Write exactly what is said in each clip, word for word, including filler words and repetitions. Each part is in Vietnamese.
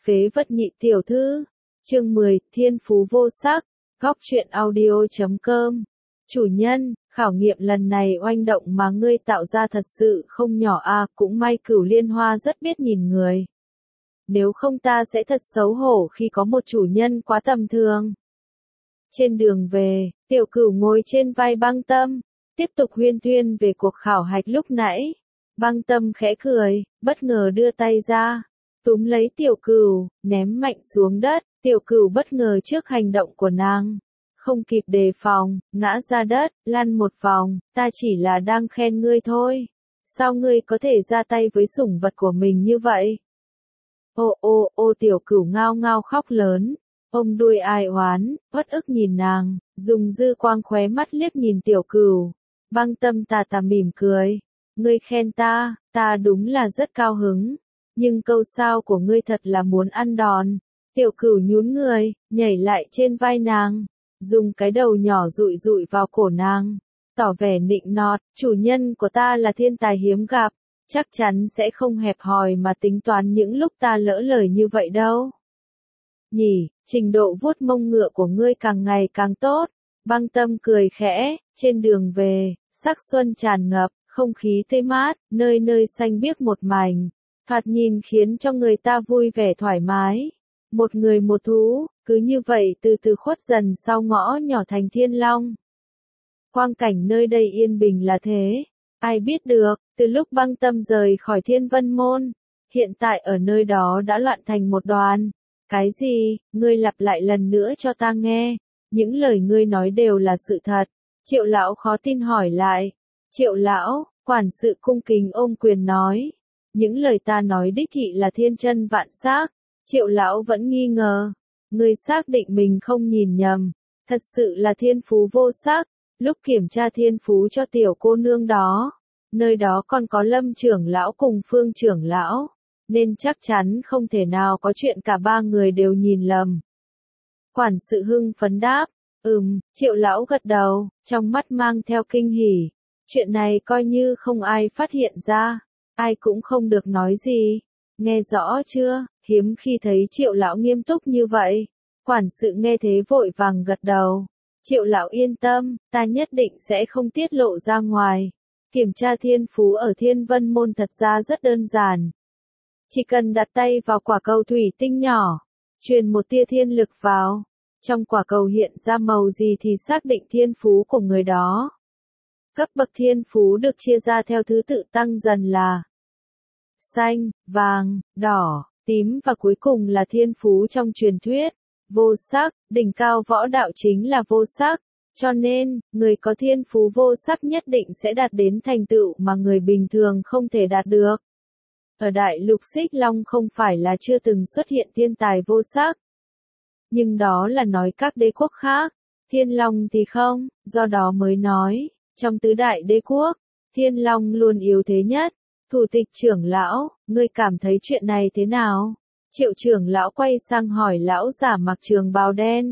phế vật nhị tiểu thư. Chương mười, Thiên phú vô sắc. Góc truyện audio chấm com. Chủ nhân, khảo nghiệm lần này oanh động mà ngươi tạo ra thật sự không nhỏ à, cũng may Cửu Liên Hoa rất biết nhìn người. Nếu không ta sẽ thật xấu hổ khi có một chủ nhân quá tầm thường. Trên đường về, Tiểu Cửu ngồi trên vai Băng Tâm, tiếp tục huyên thuyên về cuộc khảo hạch lúc nãy. Băng Tâm khẽ cười, bất ngờ đưa tay ra, túm lấy Tiểu Cửu, ném mạnh xuống đất. Tiểu Cửu bất ngờ trước hành động của nàng, không kịp đề phòng, ngã ra đất, lăn một vòng. Ta chỉ là đang khen ngươi thôi, sao ngươi có thể ra tay với sủng vật của mình như vậy? Ô ô ô Tiểu Cửu ngao ngao khóc lớn, ôm đuôi ai oán, uất ức nhìn nàng, dùng dư quang khóe mắt liếc nhìn Tiểu Cửu. Băng Tâm tà tà mỉm cười, ngươi khen ta, ta đúng là rất cao hứng, nhưng câu sao của ngươi thật là muốn ăn đòn. Tiểu Cửu nhún người, nhảy lại trên vai nàng, dùng cái đầu nhỏ dụi dụi vào cổ nàng, tỏ vẻ nịnh nọt, chủ nhân của ta là thiên tài hiếm gặp, chắc chắn sẽ không hẹp hòi mà tính toán những lúc ta lỡ lời như vậy đâu. Nhỉ, trình độ vuốt mông ngựa của ngươi càng ngày càng tốt. Băng Tâm cười khẽ, trên đường về, sắc xuân tràn ngập, không khí tươi mát, nơi nơi xanh biếc một mảnh, thoạt nhìn khiến cho người ta vui vẻ thoải mái. Một người một thú, cứ như vậy từ từ khuất dần sau ngõ nhỏ thành Thiên Long. Quang cảnh nơi đây yên bình là thế, ai biết được, từ lúc Băng Tâm rời khỏi Thiên Vân Môn, hiện tại ở nơi đó đã loạn thành một đoàn. Cái gì, ngươi lặp lại lần nữa cho ta nghe, những lời ngươi nói đều là sự thật. Triệu lão khó tin hỏi lại. Triệu lão, quản sự cung kính ôm quyền nói, những lời ta nói đích thị là thiên chân vạn xác. Triệu lão vẫn nghi ngờ, ngươi xác định mình không nhìn nhầm, thật sự là thiên phú vô sắc. Lúc kiểm tra thiên phú cho tiểu cô nương đó, nơi đó còn có Lâm trưởng lão cùng Phương trưởng lão, nên chắc chắn không thể nào có chuyện cả ba người đều nhìn lầm. Quản sự hưng phấn đáp, ừm. Triệu lão gật đầu, trong mắt mang theo kinh hỉ. Chuyện này coi như không ai phát hiện ra, ai cũng không được nói gì. Nghe rõ chưa? Hiếm khi thấy Triệu lão nghiêm túc như vậy. Quản sự nghe thế vội vàng gật đầu. Triệu lão yên tâm, ta nhất định sẽ không tiết lộ ra ngoài. Kiểm tra thiên phú ở Thiên Vân Môn thật ra rất đơn giản. Chỉ cần đặt tay vào quả cầu thủy tinh nhỏ, truyền một tia thiên lực vào, trong quả cầu hiện ra màu gì thì xác định thiên phú của người đó. Cấp bậc thiên phú được chia ra theo thứ tự tăng dần là xanh, vàng, đỏ, tím và cuối cùng là thiên phú trong truyền thuyết, vô sắc. Đỉnh cao võ đạo chính là vô sắc, cho nên, người có thiên phú vô sắc nhất định sẽ đạt đến thành tựu mà người bình thường không thể đạt được. Ở Đại Lục Xích Long không phải là chưa từng xuất hiện thiên tài vô sắc, nhưng đó là nói các đế quốc khác, Thiên Long thì không, do đó mới nói, trong tứ đại đế quốc, Thiên Long luôn yếu thế nhất. Thủ tịch trưởng lão, ngươi cảm thấy chuyện này thế nào? Triệu trưởng lão quay sang hỏi lão giả mặc trường bào đen.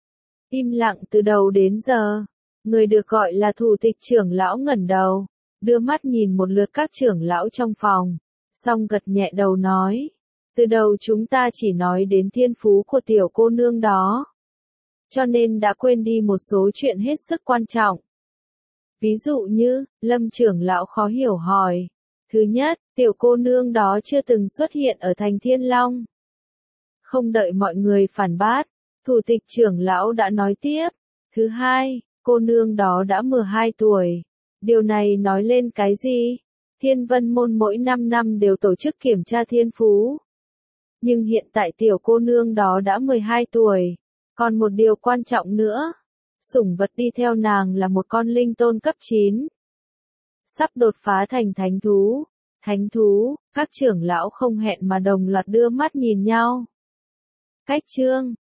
Im lặng từ đầu đến giờ, người được gọi là thủ tịch trưởng lão ngẩng đầu, đưa mắt nhìn một lượt các trưởng lão trong phòng, xong gật nhẹ đầu nói, từ đầu chúng ta chỉ nói đến thiên phú của tiểu cô nương đó, cho nên đã quên đi một số chuyện hết sức quan trọng. Ví dụ như, Lâm trưởng lão khó hiểu hỏi. Thứ nhất, tiểu cô nương đó chưa từng xuất hiện ở thành Thiên Long. Không đợi mọi người phản bác, thủ tịch trưởng lão đã nói tiếp. Thứ hai, cô nương đó đã mười hai tuổi. Điều này nói lên cái gì? Thiên Vân Môn mỗi năm năm đều tổ chức kiểm tra thiên phú. Nhưng hiện tại tiểu cô nương đó đã mười hai tuổi. Còn một điều quan trọng nữa. Sủng vật đi theo nàng là một con linh tôn cấp chín. Sắp đột phá thành thánh thú. Thánh thú, các trưởng lão không hẹn mà đồng loạt đưa mắt nhìn nhau. Cách chương,